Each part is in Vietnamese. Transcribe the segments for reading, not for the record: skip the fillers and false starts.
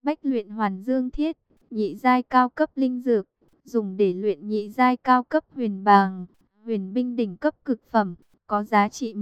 Bách luyện hoàn dương thiết, nhị giai cao cấp linh dược, dùng để luyện nhị giai cao cấp huyền bàng, huyền binh đỉnh cấp cực phẩm, có giá trị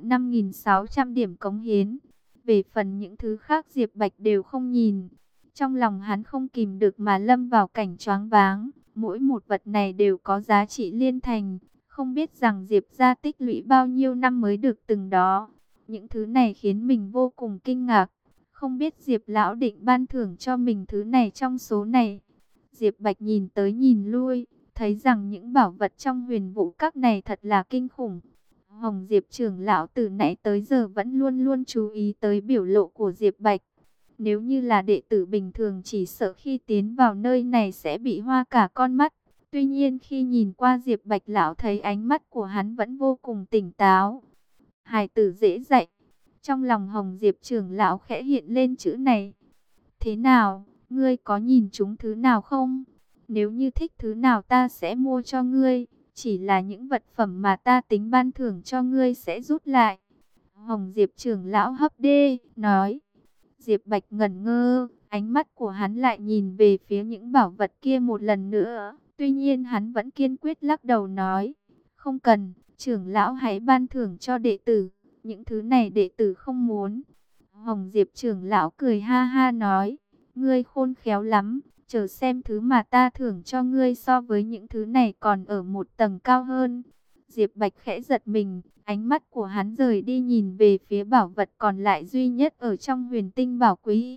1.5.600 điểm cống hiến. Về phần những thứ khác Diệp Bạch đều không nhìn. Trong lòng hắn không kìm được mà lâm vào cảnh choáng váng. Mỗi một vật này đều có giá trị liên thành. Không biết rằng Diệp gia tích lũy bao nhiêu năm mới được từng đó. Những thứ này khiến mình vô cùng kinh ngạc. Không biết Diệp lão định ban thưởng cho mình thứ này trong số này. Diệp Bạch nhìn tới nhìn lui, thấy rằng những bảo vật trong huyền vũ các này thật là kinh khủng. Hồng Diệp trưởng lão từ nãy tới giờ vẫn luôn luôn chú ý tới biểu lộ của Diệp Bạch. Nếu như là đệ tử bình thường chỉ sợ khi tiến vào nơi này sẽ bị hoa cả con mắt. Tuy nhiên khi nhìn qua Diệp Bạch lão thấy ánh mắt của hắn vẫn vô cùng tỉnh táo. Hài tử dễ dạy. Trong lòng Hồng Diệp trưởng lão khẽ hiện lên chữ này. Thế nào, ngươi có nhìn chúng thứ nào không? Nếu như thích thứ nào ta sẽ mua cho ngươi. Chỉ là những vật phẩm mà ta tính ban thưởng cho ngươi sẽ rút lại. Hồng Diệp trưởng lão hấp đê, nói. Diệp Bạch ngẩn ngơ, ánh mắt của hắn lại nhìn về phía những bảo vật kia một lần nữa. Tuy nhiên hắn vẫn kiên quyết lắc đầu nói. Không cần, trưởng lão hãy ban thưởng cho đệ tử. Những thứ này đệ tử không muốn. Hồng Diệp trưởng lão cười ha ha nói. Ngươi khôn khéo lắm. Chờ xem thứ mà ta thưởng cho ngươi so với những thứ này còn ở một tầng cao hơn. Diệp Bạch khẽ giật mình, ánh mắt của hắn rời đi nhìn về phía bảo vật còn lại duy nhất ở trong huyền tinh bảo quý.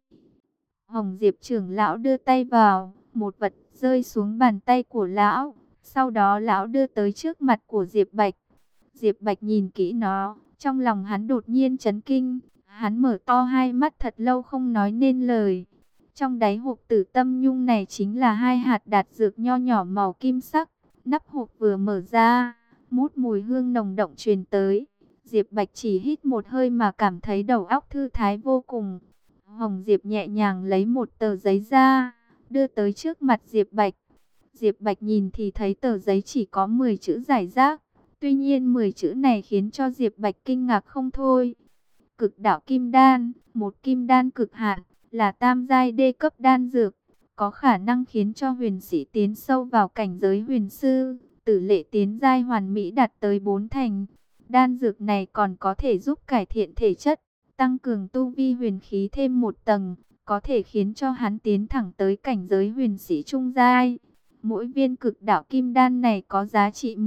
Hồng Diệp trưởng lão đưa tay vào, một vật rơi xuống bàn tay của lão. Sau đó lão đưa tới trước mặt của Diệp Bạch. Diệp Bạch nhìn kỹ nó, trong lòng hắn đột nhiên chấn kinh. Hắn mở to hai mắt thật lâu không nói nên lời. Trong đáy hộp tử tâm nhung này chính là hai hạt đạt dược nho nhỏ màu kim sắc. Nắp hộp vừa mở ra, mút mùi hương nồng đậm truyền tới. Diệp Bạch chỉ hít một hơi mà cảm thấy đầu óc thư thái vô cùng. Hồng Diệp nhẹ nhàng lấy một tờ giấy ra, đưa tới trước mặt Diệp Bạch. Diệp Bạch nhìn thì thấy tờ giấy chỉ có 10 chữ rải rác. Tuy nhiên 10 chữ này khiến cho Diệp Bạch kinh ngạc không thôi. Cực đạo kim đan, một kim đan cực hạn, là tam giai đê cấp đan dược, có khả năng khiến cho huyền sĩ tiến sâu vào cảnh giới huyền sư, tỷ lệ tiến giai hoàn mỹ đạt tới 4 thành. Đan dược này còn có thể giúp cải thiện thể chất, tăng cường tu vi huyền khí thêm một tầng, có thể khiến cho hắn tiến thẳng tới cảnh giới huyền sĩ trung giai. Mỗi viên cực đạo kim đan này có giá trị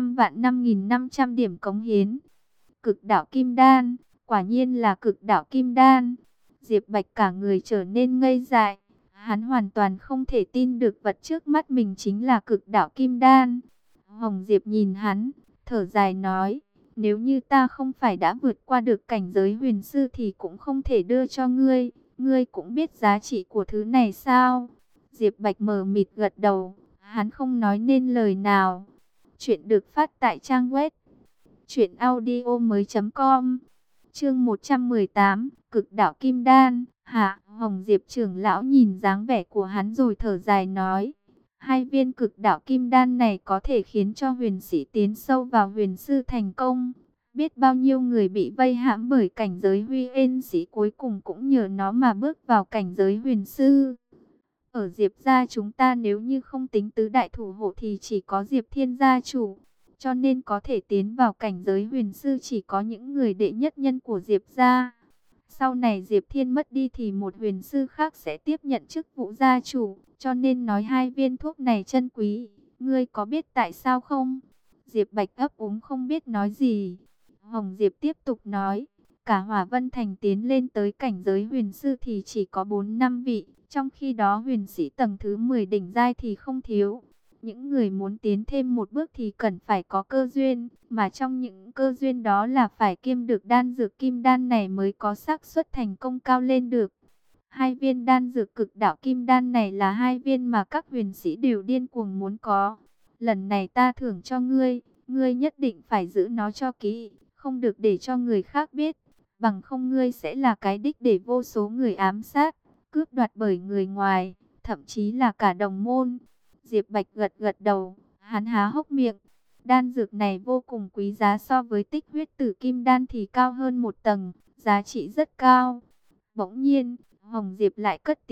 15.500 điểm cống hiến. Cực đạo kim đan, quả nhiên là cực đạo kim đan. Diệp Bạch cả người trở nên ngây dại. Hắn hoàn toàn không thể tin được vật trước mắt mình chính là cực đạo kim đan. Hồng Diệp nhìn hắn, thở dài nói, nếu như ta không phải đã vượt qua được cảnh giới huyền sư thì cũng không thể đưa cho ngươi. Ngươi cũng biết giá trị của thứ này sao? Diệp Bạch mờ mịt gật đầu, hắn không nói nên lời nào. Chuyện được phát tại trang web truyệnaudiomoi.com. Chương 118, Cực đạo kim đan. Hạ, Hồng Diệp trưởng lão nhìn dáng vẻ của hắn rồi thở dài nói, hai viên cực đạo kim đan này có thể khiến cho huyền sĩ tiến sâu vào huyền sư thành công. Biết bao nhiêu người bị vây hãm bởi cảnh giới huy yên sĩ cuối cùng cũng nhờ nó mà bước vào cảnh giới huyền sư. Ở Diệp gia chúng ta nếu như không tính tứ đại thủ hộ thì chỉ có Diệp Thiên gia chủ. Cho nên có thể tiến vào cảnh giới huyền sư chỉ có những người đệ nhất nhân của Diệp gia. Sau này Diệp Thiên mất đi thì một huyền sư khác sẽ tiếp nhận chức vụ gia chủ. Cho nên nói hai viên thuốc này chân quý. Ngươi có biết tại sao không? Diệp Bạch ấp úng không biết nói gì. Hồng Diệp tiếp tục nói. Cả Hỏa Vân Thành tiến lên tới cảnh giới huyền sư thì chỉ có 4-5 vị. Trong khi đó huyền sĩ tầng thứ 10 đỉnh giai thì không thiếu. Những người muốn tiến thêm một bước thì cần phải có cơ duyên, mà trong những cơ duyên đó là phải kiêm được đan dược kim đan này mới có xác suất thành công cao lên được. Hai viên đan dược cực đạo kim đan này là hai viên mà các huyền sĩ đều điên cuồng muốn có. Lần này ta thưởng cho ngươi, ngươi nhất định phải giữ nó cho kỹ, không được để cho người khác biết, bằng không ngươi sẽ là cái đích để vô số người ám sát, cướp đoạt bởi người ngoài, thậm chí là cả đồng môn. Diệp Bạch gật gật đầu, hắn há hốc miệng. Đan dược này vô cùng quý giá, so với tích huyết tử kim đan thì cao hơn một tầng, giá trị rất cao. Bỗng nhiên, Hồng Diệp lại cất tiếng,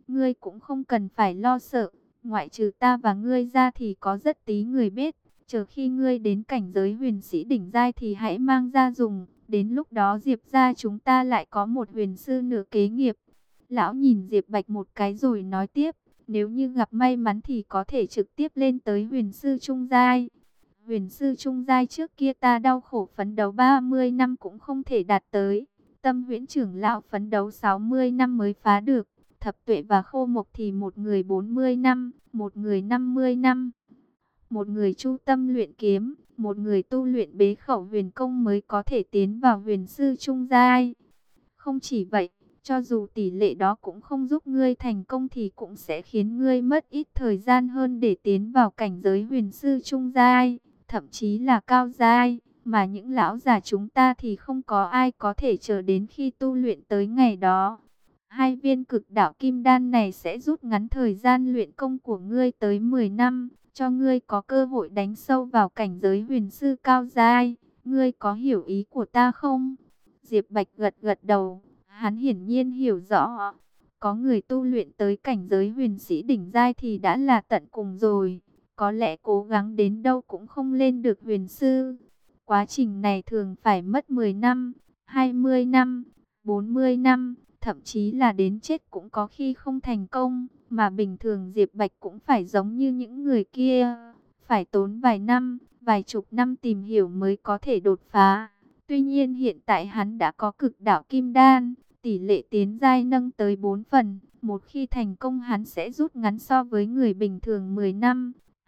ngươi cũng không cần phải lo sợ. Ngoại trừ ta và ngươi ra thì có rất tí người biết. Chờ khi ngươi đến cảnh giới huyền sĩ đỉnh giai thì hãy mang ra dùng. Đến lúc đó Diệp gia chúng ta lại có một huyền sư nửa kế nghiệp. Lão nhìn Diệp Bạch một cái rồi nói tiếp. Nếu như gặp may mắn thì có thể trực tiếp lên tới huyền sư trung giai. Huyền sư trung giai trước kia ta đau khổ phấn đấu 30 năm cũng không thể đạt tới. Tâm Huyễn trưởng lão phấn đấu 60 năm mới phá được. Thập Tuệ và Khô Mộc thì một người 40 năm, một người 50 năm. Một người chu tâm luyện kiếm, một người tu luyện bế khẩu huyền công mới có thể tiến vào huyền sư trung giai. Không chỉ vậy, cho dù tỷ lệ đó cũng không giúp ngươi thành công thì cũng sẽ khiến ngươi mất ít thời gian hơn để tiến vào cảnh giới huyền sư trung giai, thậm chí là cao giai, mà những lão già chúng ta thì không có ai có thể chờ đến khi tu luyện tới ngày đó. Hai viên cực đạo kim đan này sẽ rút ngắn thời gian luyện công của ngươi tới 10 năm, cho ngươi có cơ hội đánh sâu vào cảnh giới huyền sư cao giai. Ngươi có hiểu ý của ta không? Diệp Bạch gật gật đầu, hắn hiển nhiên hiểu rõ. Có người tu luyện tới cảnh giới huyền sĩ đỉnh giai thì đã là tận cùng rồi. Có lẽ cố gắng đến đâu cũng không lên được huyền sư. Quá trình này thường phải mất 10 năm, 20 năm, 40 năm, thậm chí là đến chết cũng có khi không thành công. Mà bình thường Diệp Bạch cũng phải giống như những người kia, phải tốn vài năm, vài chục năm tìm hiểu mới có thể đột phá. Tuy nhiên hiện tại hắn đã có cực đạo kim đan, tỷ lệ tiến giai nâng tới 4 phần. Một khi thành công hắn sẽ rút ngắn so với người bình thường 10 năm,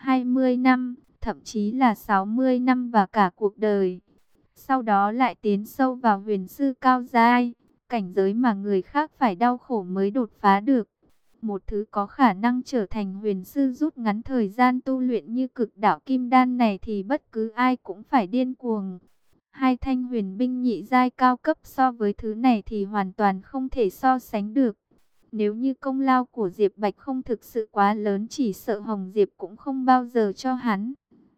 20 năm, thậm chí là 60 năm và cả cuộc đời. Sau đó lại tiến sâu vào huyền sư cao giai, cảnh giới mà người khác phải đau khổ mới đột phá được. Một thứ có khả năng trở thành huyền sư rút ngắn thời gian tu luyện như cực đạo kim đan này thì bất cứ ai cũng phải điên cuồng. Hai thanh huyền binh nhị giai cao cấp so với thứ này thì hoàn toàn không thể so sánh được. Nếu như công lao của Diệp Bạch không thực sự quá lớn chỉ sợ Hồng Diệp cũng không bao giờ cho hắn.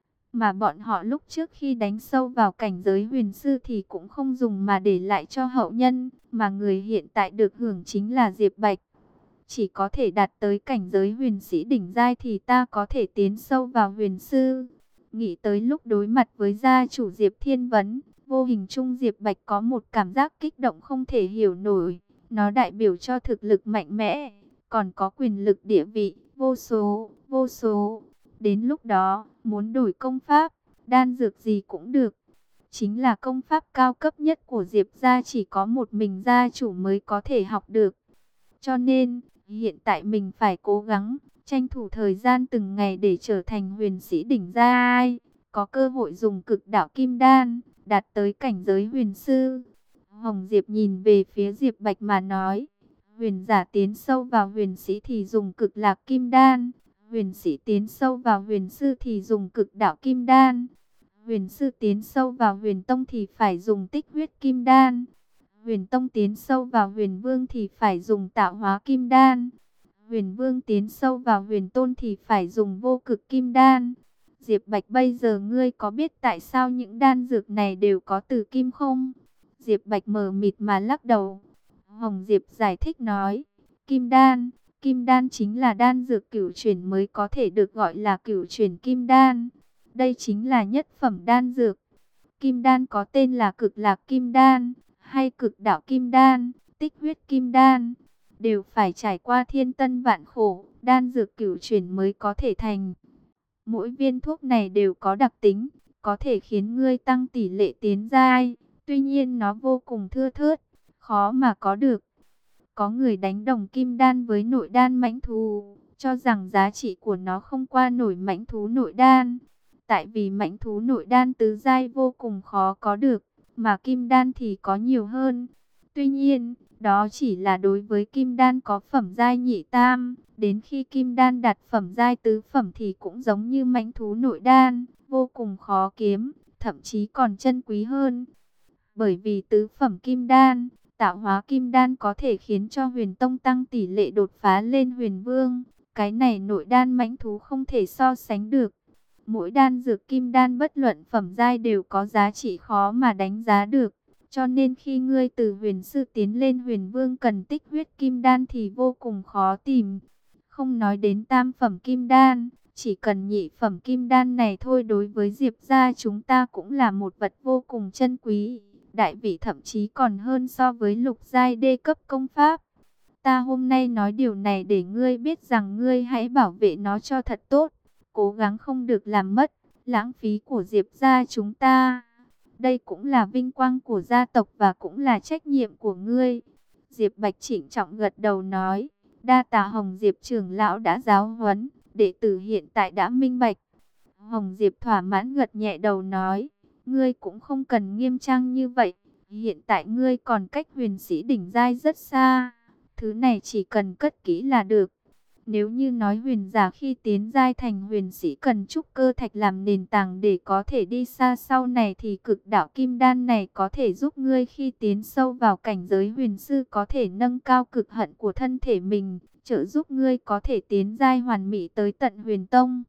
Mà bọn họ lúc trước khi đánh sâu vào cảnh giới huyền sư thì cũng không dùng mà để lại cho hậu nhân. Mà người hiện tại được hưởng chính là Diệp Bạch. Chỉ có thể đạt tới cảnh giới huyền sĩ đỉnh giai thì ta có thể tiến sâu vào huyền sư. Nghĩ tới lúc đối mặt với gia chủ Diệp Thiên Vấn, vô hình chung Diệp Bạch có một cảm giác kích động không thể hiểu nổi. Nó đại biểu cho thực lực mạnh mẽ, còn có quyền lực địa vị, vô số, vô số. Đến lúc đó, muốn đổi công pháp, đan dược gì cũng được. Chính là công pháp cao cấp nhất của Diệp gia chỉ có một mình gia chủ mới có thể học được. Cho nên, hiện tại mình phải cố gắng, tranh thủ thời gian từng ngày để trở thành huyền sĩ đỉnh giai, có cơ hội dùng cực đạo kim đan, đạt tới cảnh giới huyền sư. Hồng Diệp nhìn về phía Diệp Bạch mà nói, huyền giả tiến sâu vào huyền sĩ thì dùng cực lạc kim đan, huyền sĩ tiến sâu vào huyền sư thì dùng cực đạo kim đan, huyền sư tiến sâu vào huyền tông thì phải dùng tích huyết kim đan, huyền tông tiến sâu vào huyền vương thì phải dùng tạo hóa kim đan, huyền vương tiến sâu vào huyền tôn thì phải dùng vô cực kim đan. Diệp Bạch, bây giờ ngươi có biết tại sao những đan dược này đều có từ kim không? Diệp Bạch mờ mịt mà lắc đầu. Hồng Diệp giải thích nói, kim đan chính là đan dược cửu chuyển mới có thể được gọi là cửu chuyển kim đan. Đây chính là nhất phẩm đan dược. Kim đan có tên là cực lạc kim đan, hay cực đạo kim đan, tích huyết kim đan, đều phải trải qua thiên tân vạn khổ, đan dược cửu chuyển mới có thể thành. Mỗi viên thuốc này đều có đặc tính, có thể khiến ngươi tăng tỷ lệ tiến giai. Tuy nhiên nó vô cùng thưa thớt, khó mà có được. Có người đánh đồng kim đan với nội đan mãnh thú, cho rằng giá trị của nó không qua nổi mãnh thú nội đan. Tại vì mãnh thú nội đan tứ giai vô cùng khó có được, mà kim đan thì có nhiều hơn. Tuy nhiên, đó chỉ là đối với kim đan có phẩm giai nhị tam. Đến khi kim đan đạt phẩm giai tứ phẩm thì cũng giống như mãnh thú nội đan, vô cùng khó kiếm, thậm chí còn chân quý hơn. Bởi vì tứ phẩm kim đan, tạo hóa kim đan có thể khiến cho huyền tông tăng tỷ lệ đột phá lên huyền vương. Cái này nội đan mãnh thú không thể so sánh được. Mỗi đan dược kim đan bất luận phẩm giai đều có giá trị khó mà đánh giá được. Cho nên khi ngươi từ huyền sư tiến lên huyền vương cần tích huyết kim đan thì vô cùng khó tìm. Không nói đến tam phẩm kim đan, chỉ cần nhị phẩm kim đan này thôi đối với Diệp gia chúng ta cũng là một vật vô cùng chân quý. Đại vị thậm chí còn hơn so với lục giai đê cấp công pháp. Ta hôm nay nói điều này để ngươi biết rằng ngươi hãy bảo vệ nó cho thật tốt. Cố gắng không được làm mất, lãng phí của Diệp gia chúng ta. Đây cũng là vinh quang của gia tộc và cũng là trách nhiệm của ngươi. Diệp Bạch trịnh trọng gật đầu nói, đa tạ Hồng Diệp trưởng lão đã giáo huấn, đệ tử hiện tại đã minh bạch. Hồng Diệp thỏa mãn gật nhẹ đầu nói, ngươi cũng không cần nghiêm trang như vậy. Hiện tại ngươi còn cách huyền sĩ đỉnh giai rất xa. Thứ này chỉ cần cất kỹ là được. Nếu như nói huyền giả khi tiến giai thành huyền sĩ cần trúc cơ thạch làm nền tảng để có thể đi xa sau này thì cực đạo kim đan này có thể giúp ngươi khi tiến sâu vào cảnh giới huyền sư có thể nâng cao cực hạn của thân thể mình, trợ giúp ngươi có thể tiến giai hoàn mỹ tới tận huyền tông.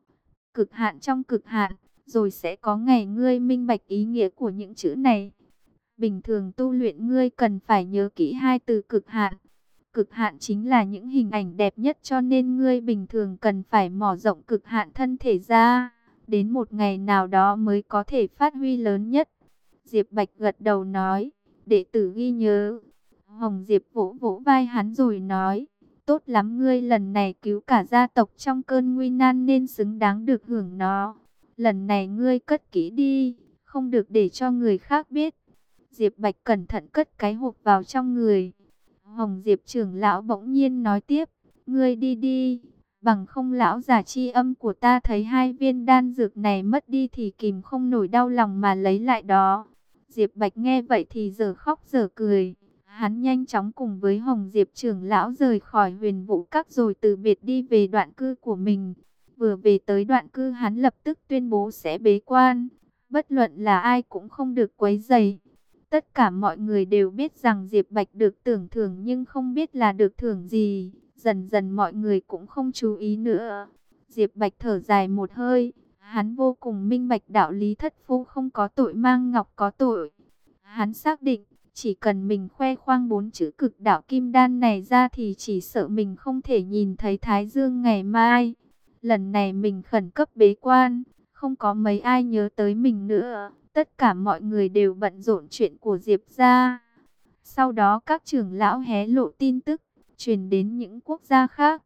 Cực hạn trong cực hạn, rồi sẽ có ngày ngươi minh bạch ý nghĩa của những chữ này. Bình thường tu luyện ngươi cần phải nhớ kỹ hai từ cực hạn. Cực hạn chính là những hình ảnh đẹp nhất cho nên ngươi bình thường cần phải mở rộng cực hạn thân thể ra. Đến một ngày nào đó mới có thể phát huy lớn nhất. Diệp Bạch gật đầu nói, đệ tử ghi nhớ. Hồng Diệp vỗ vỗ vai hắn rồi nói, tốt lắm ngươi lần này cứu cả gia tộc trong cơn nguy nan nên xứng đáng được hưởng nó. Lần này ngươi cất kỹ đi, không được để cho người khác biết. Diệp Bạch cẩn thận cất cái hộp vào trong người. Hồng Diệp trưởng lão bỗng nhiên nói tiếp, ngươi đi đi, bằng không lão già chi âm của ta thấy hai viên đan dược này mất đi thì kìm không nổi đau lòng mà lấy lại đó. Diệp Bạch nghe vậy thì giờ khóc giờ cười, hắn nhanh chóng cùng với Hồng Diệp trưởng lão rời khỏi huyền vũ các rồi từ biệt đi về đoạn cư của mình. Vừa về tới đoạn cư hắn lập tức tuyên bố sẽ bế quan, bất luận là ai cũng không được quấy rầy. Tất cả mọi người đều biết rằng Diệp Bạch được tưởng thưởng nhưng không biết là được thưởng gì. Dần dần mọi người cũng không chú ý nữa. Diệp Bạch thở dài một hơi. Hắn vô cùng minh bạch đạo lý thất phu không có tội mang ngọc có tội. Hắn xác định chỉ cần mình khoe khoang 4 chữ cực đạo kim đan này ra thì chỉ sợ mình không thể nhìn thấy Thái Dương ngày mai. Lần này mình khẩn cấp bế quan, không có mấy ai nhớ tới mình nữa. Tất cả mọi người đều bận rộn chuyện của Diệp gia. Sau đó các trưởng lão hé lộ tin tức, truyền đến những quốc gia khác.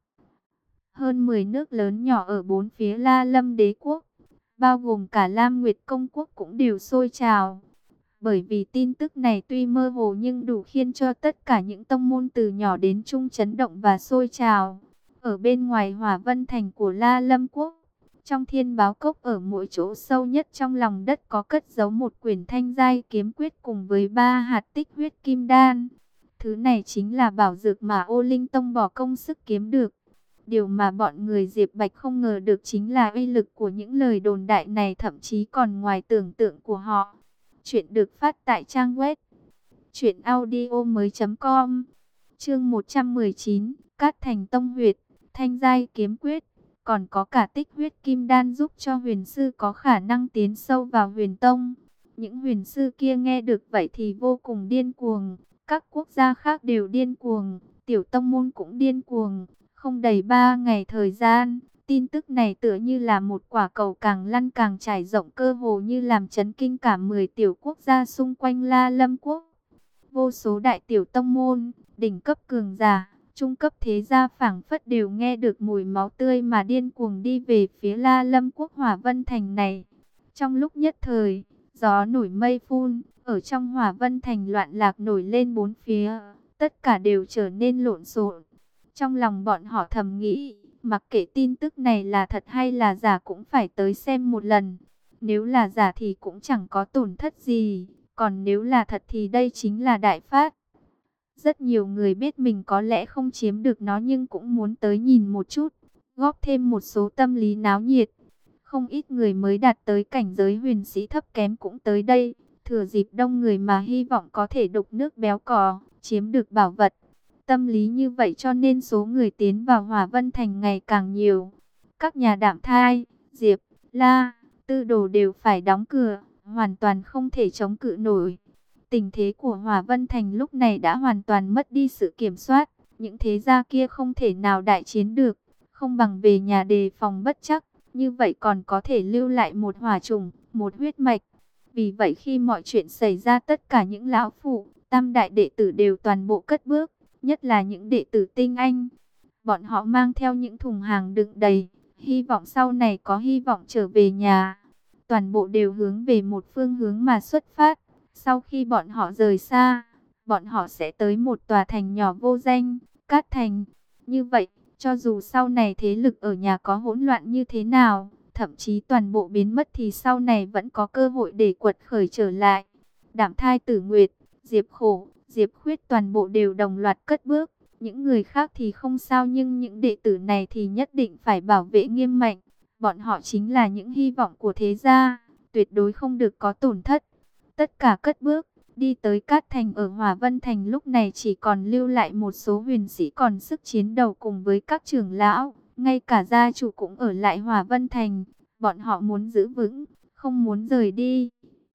Hơn 10 nước lớn nhỏ ở bốn phía La Lâm đế quốc, bao gồm cả Lam Nguyệt công quốc cũng đều sôi trào. Bởi vì tin tức này tuy mơ hồ nhưng đủ khiến cho tất cả những tông môn từ nhỏ đến trung chấn động và sôi trào. Ở bên ngoài Hỏa Vân Thành của La Lâm quốc, trong Thiên Báo Cốc ở mỗi chỗ sâu nhất trong lòng đất có cất giấu một quyển thanh giai kiếm quyết cùng với 3 hạt tích huyết kim đan. Thứ này chính là bảo dược mà Ô Linh Tông bỏ công sức kiếm được. Điều mà bọn người Diệp Bạch không ngờ được chính là uy lực của những lời đồn đại này thậm chí còn ngoài tưởng tượng của họ. Chuyện được phát tại trang web truyệnaudiomoi.com. Chương 119, Cát Thành Tông Huyệt, thanh giai kiếm quyết. Còn có cả tích huyết kim đan giúp cho huyền sư có khả năng tiến sâu vào huyền tông. Những huyền sư kia nghe được vậy thì vô cùng điên cuồng. Các quốc gia khác đều điên cuồng, tiểu tông môn cũng điên cuồng. Không đầy 3 ngày thời gian, tin tức này tựa như là một quả cầu càng lăn càng trải rộng cơ hồ như làm chấn kinh cả 10 tiểu quốc gia xung quanh La Lâm quốc. Vô số đại tiểu tông môn, đỉnh cấp cường giả, trung cấp thế gia phảng phất đều nghe được mùi máu tươi mà điên cuồng đi về phía La Lâm quốc Hỏa Vân Thành này. Trong lúc nhất thời, gió nổi mây phun, ở trong Hỏa Vân Thành loạn lạc nổi lên bốn phía, tất cả đều trở nên lộn xộn. Trong lòng bọn họ thầm nghĩ, mặc kệ tin tức này là thật hay là giả cũng phải tới xem một lần. Nếu là giả thì cũng chẳng có tổn thất gì, còn nếu là thật thì đây chính là đại phát. Rất nhiều người biết mình có lẽ không chiếm được nó nhưng cũng muốn tới nhìn một chút, góp thêm một số tâm lý náo nhiệt. Không ít người mới đạt tới cảnh giới huyền sĩ thấp kém cũng tới đây, thừa dịp đông người mà hy vọng có thể đục nước béo cò, chiếm được bảo vật. Tâm lý như vậy cho nên số người tiến vào Hỏa Vân Thành ngày càng nhiều. Các nhà đạm thai, Diệp, La, Tư Đồ đều phải đóng cửa, hoàn toàn không thể chống cự nổi. Tình thế của Hỏa Vân Thành lúc này đã hoàn toàn mất đi sự kiểm soát. Những thế gia kia không thể nào đại chiến được, không bằng về nhà đề phòng bất chắc. Như vậy còn có thể lưu lại một hỏa chủng, một huyết mạch. Vì vậy khi mọi chuyện xảy ra, tất cả những lão phụ, tam đại đệ tử đều toàn bộ cất bước, nhất là những đệ tử tinh anh. Bọn họ mang theo những thùng hàng đựng đầy, hy vọng sau này có hy vọng trở về nhà. Toàn bộ đều hướng về một phương hướng mà xuất phát. Sau khi bọn họ rời xa, bọn họ sẽ tới một tòa thành nhỏ vô danh, Cát Thành. Như vậy, cho dù sau này thế lực ở nhà có hỗn loạn như thế nào, thậm chí toàn bộ biến mất thì sau này vẫn có cơ hội để quật khởi trở lại. Đạm Thai, Tử Nguyệt, Diệp Khổ, Diệp Khuyết toàn bộ đều đồng loạt cất bước. Những người khác thì không sao, nhưng những đệ tử này thì nhất định phải bảo vệ nghiêm mạnh. Bọn họ chính là những hy vọng của thế gia, tuyệt đối không được có tổn thất. Tất cả cất bước, đi tới Cát Thành. Ở Hỏa Vân Thành lúc này chỉ còn lưu lại một số huyền sĩ còn sức chiến đấu cùng với các trưởng lão. Ngay cả gia chủ cũng ở lại Hỏa Vân Thành. Bọn họ muốn giữ vững, không muốn rời đi.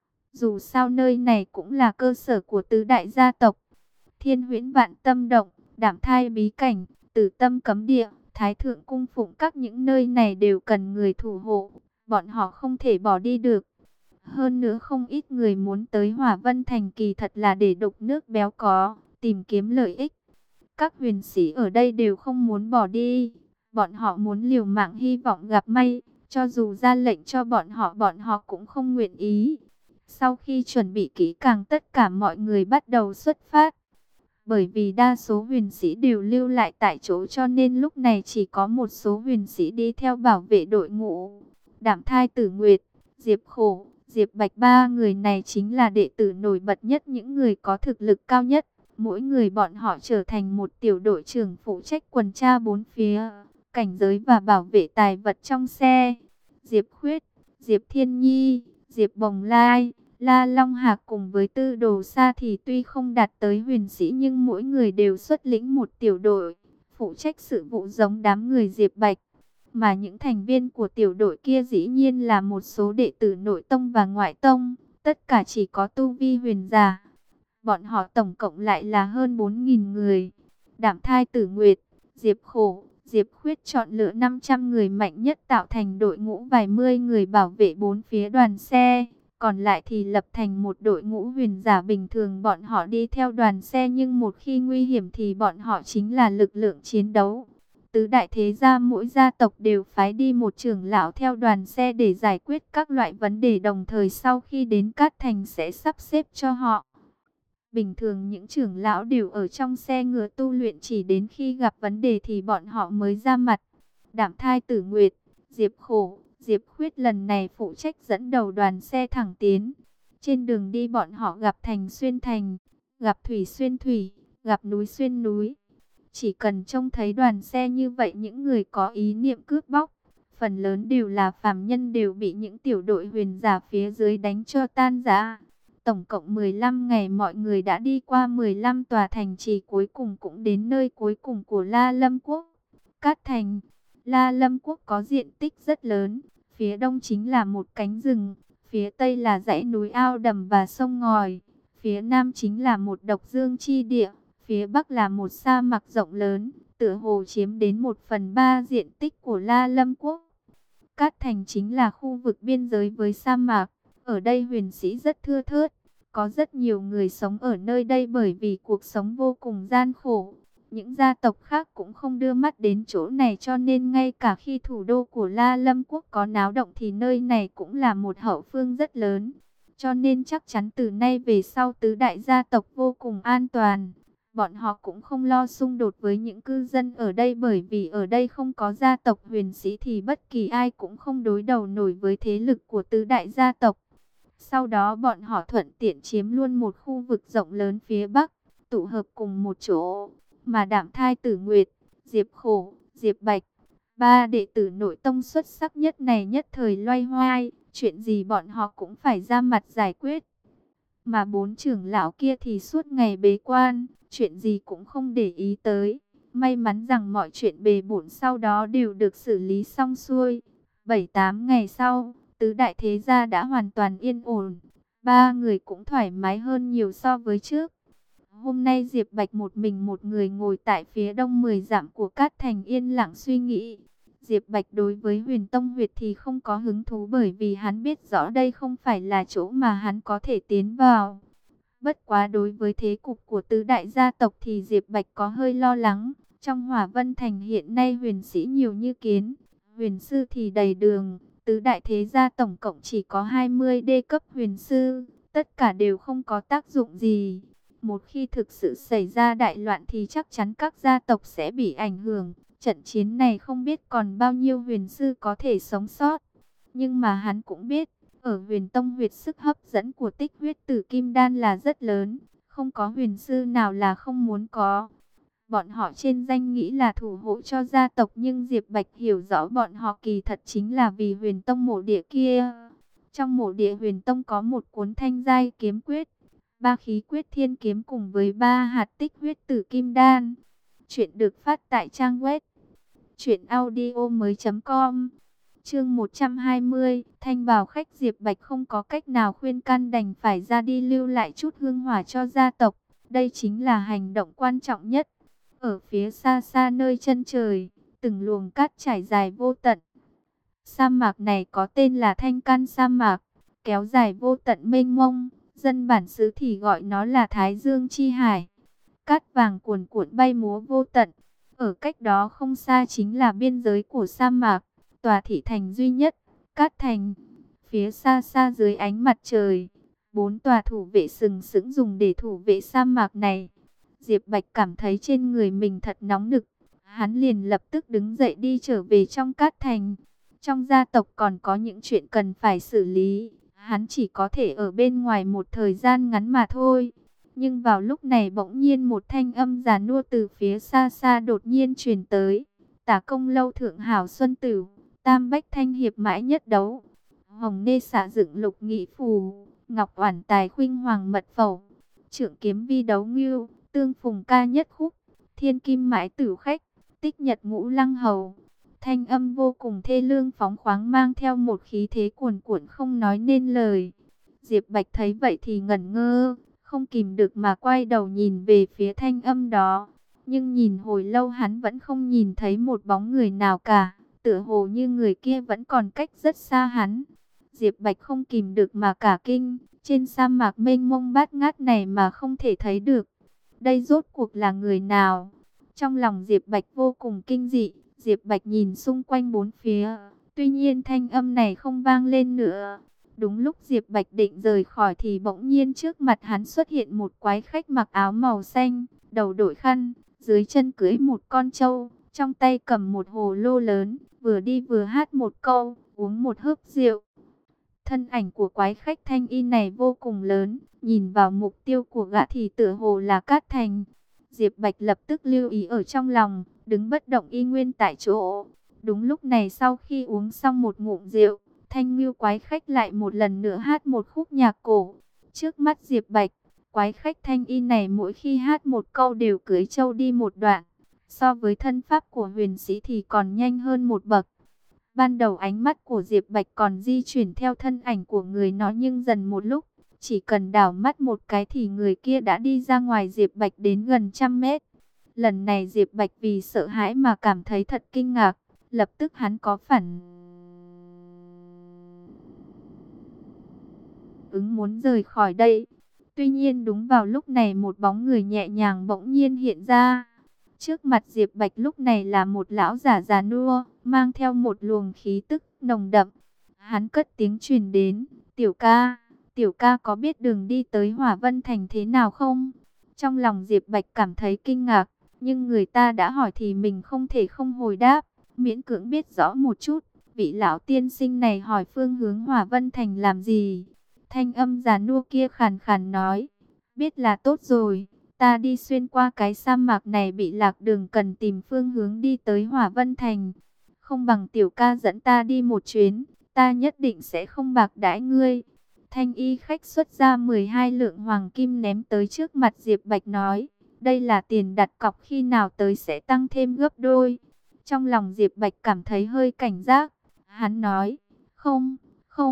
Dù sao nơi này cũng là cơ sở của tứ đại gia tộc. Thiên Huyễn Vạn Tâm Động, Đạm Thai Bí Cảnh, Tử Tâm Cấm Địa, Thái Thượng Cung Phụng Các, những nơi này đều cần người thủ hộ. Bọn họ không thể bỏ đi được. Hơn nữa không ít người muốn tới Hỏa Vân Thành kỳ thật là để đục nước béo có, tìm kiếm lợi ích. Các huyền sĩ ở đây đều không muốn bỏ đi. Bọn họ muốn liều mạng hy vọng gặp may. Cho dù ra lệnh cho bọn họ cũng không nguyện ý. Sau khi chuẩn bị kỹ càng, tất cả mọi người bắt đầu xuất phát. Bởi vì đa số huyền sĩ đều lưu lại tại chỗ, cho nên lúc này chỉ có một số huyền sĩ đi theo bảo vệ đội ngũ. Đạm Thai, Tử Nguyệt, Diệp Khổ, Diệp Bạch, ba người này chính là đệ tử nổi bật nhất, những người có thực lực cao nhất. Mỗi người bọn họ trở thành một tiểu đội trưởng phụ trách tuần tra bốn phía, cảnh giới và bảo vệ tài vật trong xe. Diệp Khuyết, Diệp Thiên Nhi, Diệp Bồng Lai, La Long Hạc cùng với Tư Đồ Sa thì tuy không đạt tới huyền sĩ, nhưng mỗi người đều xuất lĩnh một tiểu đội, phụ trách sự vụ giống đám người Diệp Bạch. Mà những thành viên của tiểu đội kia dĩ nhiên là một số đệ tử nội tông và ngoại tông, tất cả chỉ có tu vi huyền giả. Bọn họ tổng cộng lại là hơn 4.000 người. Đạm Thai, Tử Nguyệt, Diệp Khổ, Diệp Khuyết chọn lựa 500 người mạnh nhất tạo thành đội ngũ vài mươi người bảo vệ bốn phía đoàn xe. Còn lại thì lập thành một đội ngũ huyền giả bình thường, bọn họ đi theo đoàn xe, nhưng một khi nguy hiểm thì bọn họ chính là lực lượng chiến đấu. Tứ đại thế gia mỗi gia tộc đều phái đi một trưởng lão theo đoàn xe để giải quyết các loại vấn đề, đồng thời sau khi đến Cát Thành sẽ sắp xếp cho họ. Bình thường những trưởng lão đều ở trong xe ngựa tu luyện, chỉ đến khi gặp vấn đề thì bọn họ mới ra mặt. Đạm Thai, Tử Nguyệt, Diệp Khổ, Diệp Khuyết lần này phụ trách dẫn đầu đoàn xe thẳng tiến. Trên đường đi bọn họ gặp thành xuyên thành, gặp thủy xuyên thủy, gặp núi xuyên núi. Chỉ cần trông thấy đoàn xe như vậy, những người có ý niệm cướp bóc, phần lớn đều là phàm nhân, đều bị những tiểu đội huyền giả phía dưới đánh cho tan rã. Tổng cộng 15 ngày mọi người đã đi qua 15 tòa thành trì, cuối cùng cũng đến nơi cuối cùng của La Lâm Quốc, Cát Thành. La Lâm Quốc có diện tích rất lớn, phía đông chính là một cánh rừng, phía tây là dãy núi ao đầm và sông ngòi, phía nam chính là một độc dương chi địa, phía bắc là một sa mạc rộng lớn, tựa hồ chiếm đến 1/3 diện tích của La Lâm Quốc. Cát Thành chính là khu vực biên giới với sa mạc, ở đây huyền sĩ rất thưa thớt, có rất nhiều người sống ở nơi đây bởi vì cuộc sống vô cùng gian khổ. Những gia tộc khác cũng không đưa mắt đến chỗ này, cho nên ngay cả khi thủ đô của La Lâm Quốc có náo động thì nơi này cũng là một hậu phương rất lớn. Cho nên chắc chắn từ nay về sau tứ đại gia tộc vô cùng an toàn. Bọn họ cũng không lo xung đột với những cư dân ở đây, bởi vì ở đây không có gia tộc huyền sĩ thì bất kỳ ai cũng không đối đầu nổi với thế lực của tứ đại gia tộc. Sau đó bọn họ thuận tiện chiếm luôn một khu vực rộng lớn phía bắc, tụ hợp cùng một chỗ. Mà Đạm Thai, Tử Nguyệt, Diệp Khổ, Diệp Bạch, ba đệ tử nội tông xuất sắc nhất này nhất thời loay hoay, chuyện gì bọn họ cũng phải ra mặt giải quyết. Mà bốn trưởng lão kia thì suốt ngày bế quan, chuyện gì cũng không để ý tới. May mắn rằng mọi chuyện bề bộn sau đó đều được xử lý xong xuôi. 7-8 ngày sau, tứ đại thế gia đã hoàn toàn yên ổn. Ba người cũng thoải mái hơn nhiều so với trước. Hôm nay Diệp Bạch một mình một người ngồi tại phía đông 10 dặm của Cát Thành yên lặng suy nghĩ. Diệp Bạch đối với Huyền Tông Huyệt thì không có hứng thú, bởi vì hắn biết rõ đây không phải là chỗ mà hắn có thể tiến vào. Bất quá đối với thế cục của tứ đại gia tộc thì Diệp Bạch có hơi lo lắng. Trong Hỏa Vân Thành hiện nay huyền sĩ nhiều như kiến, huyền sư thì đầy đường. Tứ đại thế gia tổng cộng chỉ có 20 đê cấp huyền sư, tất cả đều không có tác dụng gì. Một khi thực sự xảy ra đại loạn thì chắc chắn các gia tộc sẽ bị ảnh hưởng. Trận chiến này không biết còn bao nhiêu huyền sư có thể sống sót. Nhưng mà hắn cũng biết, ở Huyền Tông Huyệt sức hấp dẫn của Tích Huyết Tử Kim Đan là rất lớn. Không có huyền sư nào là không muốn có. Bọn họ trên danh nghĩ là thủ hộ cho gia tộc, nhưng Diệp Bạch hiểu rõ bọn họ kỳ thật chính là vì Huyền Tông mộ địa kia. Trong mộ địa Huyền Tông có một cuốn Thanh Giai kiếm quyết, ba khí quyết thiên kiếm cùng với ba hạt Tích Huyết Tử Kim Đan. Chuyện được phát tại trang web truyệnaudiomoi.com. Chương 120, Thanh Bảo khách. Diệp Bạch không có cách nào khuyên can, đành phải ra đi lưu lại chút hương hỏa cho gia tộc. Đây chính là hành động quan trọng nhất. Ở phía xa xa nơi chân trời, từng luồng cát trải dài vô tận. Sa mạc này có tên là Thanh Can sa mạc, kéo dài vô tận mênh mông. Dân bản xứ thì gọi nó là Thái Dương chi hải. Cát vàng cuồn cuộn bay múa vô tận. Ở cách đó không xa chính là biên giới của sa mạc, tòa thị thành duy nhất, Cát Thành. Phía xa xa dưới ánh mặt trời, 4 tòa thủ vệ sừng sững dùng để thủ vệ sa mạc này. Diệp Bạch cảm thấy trên người mình thật nóng nực. Hắn liền lập tức đứng dậy đi trở về trong Cát Thành. Trong gia tộc còn có những chuyện cần phải xử lý. Hắn chỉ có thể ở bên ngoài một thời gian ngắn mà thôi. Nhưng vào lúc này bỗng nhiên một thanh âm già nua từ phía xa xa đột nhiên truyền tới. Tả Công Lâu thượng hảo xuân tử, tam bách thanh hiệp mãi nhất đấu. Hồng nê xạ dựng lục nghị phù, ngọc oản tài khuynh hoàng mật phẩu. Trượng kiếm vi đấu ngưu, tương phùng ca nhất khúc. Thiên kim mãi tử khách, tích nhật ngũ lăng hầu. Thanh âm vô cùng thê lương phóng khoáng, mang theo một khí thế cuồn cuộn không nói nên lời. Diệp Bạch thấy vậy thì ngẩn ngơ, không kìm được mà quay đầu nhìn về phía thanh âm đó. Nhưng nhìn hồi lâu hắn vẫn không nhìn thấy một bóng người nào cả, tựa hồ như người kia vẫn còn cách rất xa hắn. Diệp Bạch không kìm được mà cả kinh, trên sa mạc mênh mông bát ngát này mà không thể thấy được. Đây rốt cuộc là người nào? Trong lòng Diệp Bạch vô cùng kinh dị. Diệp Bạch nhìn xung quanh bốn phía, tuy nhiên thanh âm này không vang lên nữa. Đúng lúc Diệp Bạch định rời khỏi thì bỗng nhiên trước mặt hắn xuất hiện một quái khách mặc áo màu xanh, đầu đội khăn, dưới chân cưỡi một con trâu, trong tay cầm một hồ lô lớn, vừa đi vừa hát một câu, uống một hớp rượu. Thân ảnh của quái khách thanh y này vô cùng lớn, nhìn vào mục tiêu của gã thì tựa hồ là Cát Thành. Diệp Bạch lập tức lưu ý ở trong lòng, đứng bất động y nguyên tại chỗ. Đúng lúc này sau khi uống xong một ngụm rượu, thanh ngưu quái khách lại một lần nữa hát một khúc nhạc cổ. Trước mắt Diệp Bạch, quái khách thanh y này mỗi khi hát một câu đều cưỡi trâu đi một đoạn. So với thân pháp của huyền sĩ thì còn nhanh hơn một bậc. Ban đầu ánh mắt của Diệp Bạch còn di chuyển theo thân ảnh của người nó, nhưng dần một lúc, chỉ cần đảo mắt một cái thì người kia đã đi ra ngoài Diệp Bạch đến gần 100 mét. Lần này Diệp Bạch vì sợ hãi mà cảm thấy thật kinh ngạc, lập tức hắn có phản ứng muốn rời khỏi đây. Tuy nhiên đúng vào lúc này một bóng người nhẹ nhàng bỗng nhiên hiện ra. Trước mặt Diệp Bạch lúc này là một lão giả già nua, mang theo một luồng khí tức nồng đậm. Hắn cất tiếng truyền đến, tiểu ca có biết đường đi tới Hỏa Vân Thành thế nào không? Trong lòng Diệp Bạch cảm thấy kinh ngạc, nhưng người ta đã hỏi thì mình không thể không hồi đáp, miễn cưỡng biết rõ một chút. Vị lão tiên sinh này hỏi phương hướng Hỏa Vân Thành làm gì? Thanh âm già nua kia khàn khàn nói, biết là tốt rồi. Ta đi xuyên qua cái sa mạc này bị lạc đường, cần tìm phương hướng đi tới Hỏa Vân Thành. Không bằng tiểu ca dẫn ta đi một chuyến, ta nhất định sẽ không bạc đãi ngươi. Thanh y khách xuất ra 12 lượng hoàng kim ném tới trước mặt Diệp Bạch nói, đây là tiền đặt cọc, khi nào tới sẽ tăng thêm gấp đôi. Trong lòng Diệp Bạch cảm thấy hơi cảnh giác. Hắn nói, không,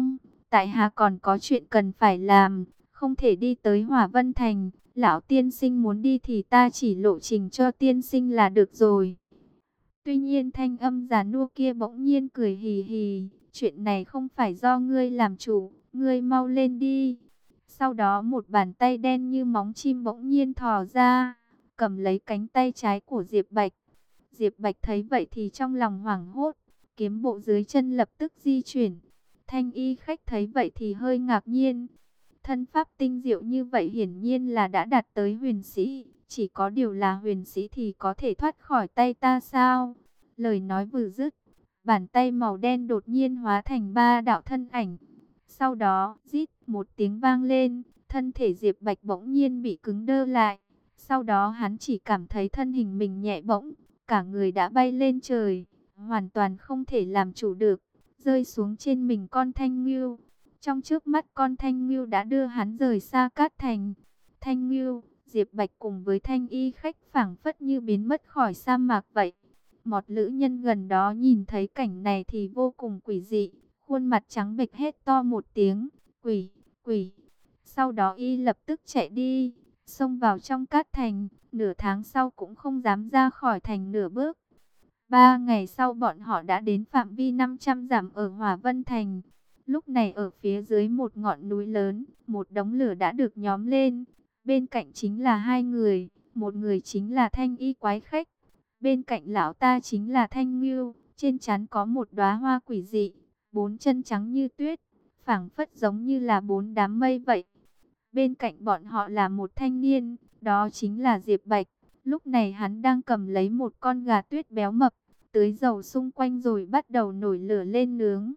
tại hạ còn có chuyện cần phải làm, không thể đi tới Hỏa Vân Thành. Lão tiên sinh muốn đi thì ta chỉ lộ trình cho tiên sinh là được rồi. Tuy nhiên thanh âm già nua kia bỗng nhiên cười hì hì. Chuyện này không phải do ngươi làm chủ, ngươi mau lên đi. Sau đó một bàn tay đen như móng chim bỗng nhiên thò ra, cầm lấy cánh tay trái của Diệp Bạch. Diệp Bạch thấy vậy thì trong lòng hoảng hốt, kiếm bộ dưới chân lập tức di chuyển. Thanh y khách thấy vậy thì hơi ngạc nhiên. Thân pháp tinh diệu như vậy hiển nhiên là đã đạt tới huyền sĩ. Chỉ có điều là huyền sĩ thì có thể thoát khỏi tay ta sao? Lời nói vừa dứt, bàn tay màu đen đột nhiên hóa thành 3 đạo thân ảnh. Sau đó, rít một tiếng vang lên, thân thể Diệp Bạch bỗng nhiên bị cứng đơ lại. Sau đó hắn chỉ cảm thấy thân hình mình nhẹ bỗng, cả người đã bay lên trời, hoàn toàn không thể làm chủ được, rơi xuống trên mình con thanh ngưu. Trong chớp mắt con thanh ngưu đã đưa hắn rời xa Cát Thành. Thanh ngưu, Diệp Bạch cùng với thanh y khách phảng phất như biến mất khỏi sa mạc vậy. Một lữ nhân gần đó nhìn thấy cảnh này thì vô cùng quỷ dị, khuôn mặt trắng bệch hét to một tiếng, quỷ, quỷ. Sau đó y lập tức chạy đi, xông vào trong Cát Thành, nửa tháng sau cũng không dám ra khỏi thành nửa bước. 3 ngày sau bọn họ đã đến phạm vi 500 dặm ở Hỏa Vân Thành. Lúc này ở phía dưới một ngọn núi lớn, một đống lửa đã được nhóm lên. Bên cạnh chính là 2 người, một người chính là thanh y quái khách. Bên cạnh lão ta chính là Thanh Ngưu, trên trán có một đóa hoa quỷ dị, 4 chân trắng như tuyết, phảng phất giống như là 4 đám mây vậy. Bên cạnh bọn họ là một thanh niên, đó chính là Diệp Bạch. Lúc này hắn đang cầm lấy một con gà tuyết béo mập, tưới dầu xung quanh rồi bắt đầu nổi lửa lên nướng.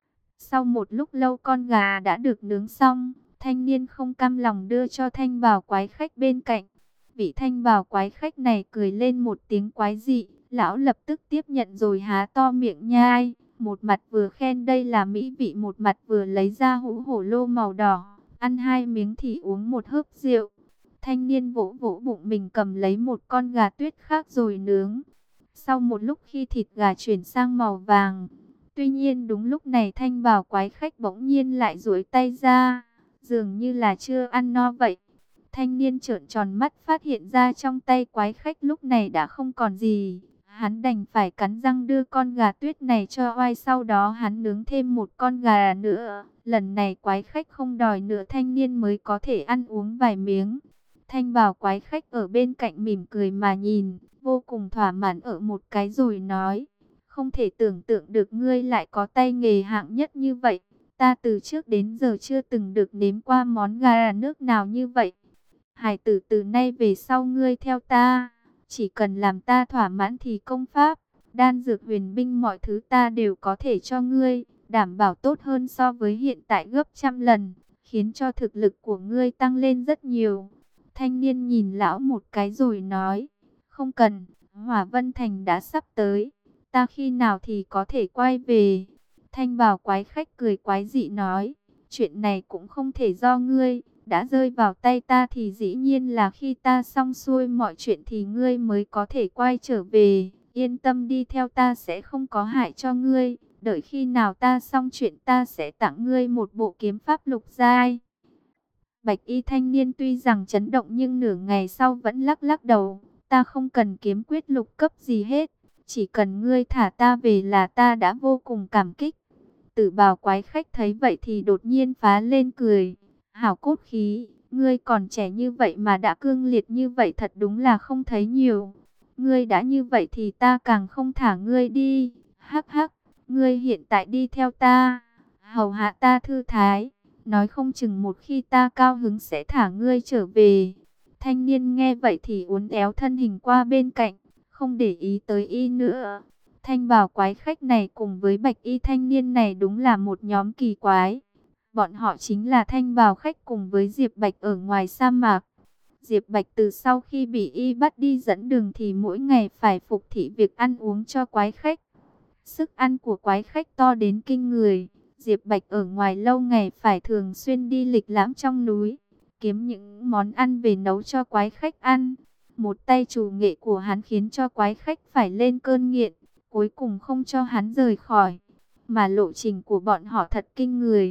Sau một lúc lâu con gà đã được nướng xong, thanh niên không cam lòng đưa cho thanh bào quái khách bên cạnh. Vị thanh bào quái khách này cười lên một tiếng quái dị, lão lập tức tiếp nhận rồi há to miệng nhai. Một mặt vừa khen đây là mỹ vị, một mặt vừa lấy ra hũ hổ lô màu đỏ, ăn 2 miếng thì uống một hớp rượu. Thanh niên vỗ vỗ bụng mình cầm lấy một con gà tuyết khác rồi nướng. Sau một lúc khi thịt gà chuyển sang màu vàng, tuy nhiên đúng lúc này thanh bào quái khách bỗng nhiên lại duỗi tay ra, dường như là chưa ăn no vậy. Thanh niên trợn tròn mắt phát hiện ra trong tay quái khách lúc này đã không còn gì. Hắn đành phải cắn răng đưa con gà tuyết này cho oai, sau đó hắn nướng thêm một con gà nữa. Lần này quái khách không đòi nữa, thanh niên mới có thể ăn uống vài miếng. Thanh bào quái khách ở bên cạnh mỉm cười mà nhìn, vô cùng thỏa mãn ở một cái rồi nói: không thể tưởng tượng được ngươi lại có tay nghề hạng nhất như vậy. Ta từ trước đến giờ chưa từng được nếm qua món gà nước nào như vậy. Hải tử, từ nay về sau ngươi theo ta, chỉ cần làm ta thỏa mãn thì công pháp, đan dược, huyền binh mọi thứ ta đều có thể cho ngươi, đảm bảo tốt hơn so với hiện tại gấp 100 lần, khiến cho thực lực của ngươi tăng lên rất nhiều. Thanh niên nhìn lão một cái rồi nói: không cần, Hỏa Vân Thành đã sắp tới, ta khi nào thì có thể quay về. Thanh bào quái khách cười quái dị nói: chuyện này cũng không thể do ngươi, đã rơi vào tay ta thì dĩ nhiên là khi ta xong xuôi mọi chuyện thì ngươi mới có thể quay trở về. Yên tâm đi theo ta sẽ không có hại cho ngươi. Đợi khi nào ta xong chuyện ta sẽ tặng ngươi một bộ kiếm pháp lục giai. Bạch y thanh niên tuy rằng chấn động nhưng nửa ngày sau vẫn lắc lắc đầu. Ta không cần kiếm quyết lục cấp gì hết. Chỉ cần ngươi thả ta về là ta đã vô cùng cảm kích. Tử bào quái khách thấy vậy thì đột nhiên phá lên cười. Hảo cốt khí, ngươi còn trẻ như vậy mà đã cương liệt như vậy thật đúng là không thấy nhiều. Ngươi đã như vậy thì ta càng không thả ngươi đi. Hắc hắc, ngươi hiện tại đi theo ta, hầu hạ ta thư thái. Nói không chừng một khi ta cao hứng sẽ thả ngươi trở về. Thanh niên nghe vậy thì uốn éo thân hình qua bên cạnh, không để ý tới y nữa. Thanh bào quái khách này cùng với bạch y thanh niên này đúng là một nhóm kỳ quái. Bọn họ chính là thanh bào khách cùng với Diệp Bạch ở ngoài sa mạc. Diệp Bạch từ sau khi bị y bắt đi dẫn đường thì mỗi ngày phải phục thị việc ăn uống cho quái khách. Sức ăn của quái khách to đến kinh người. Diệp Bạch ở ngoài lâu ngày phải thường xuyên đi lịch lãm trong núi, kiếm những món ăn về nấu cho quái khách ăn. Một tay chủ nghệ của hắn khiến cho quái khách phải lên cơn nghiện, cuối cùng không cho hắn rời khỏi. Mà lộ trình của bọn họ thật kinh người.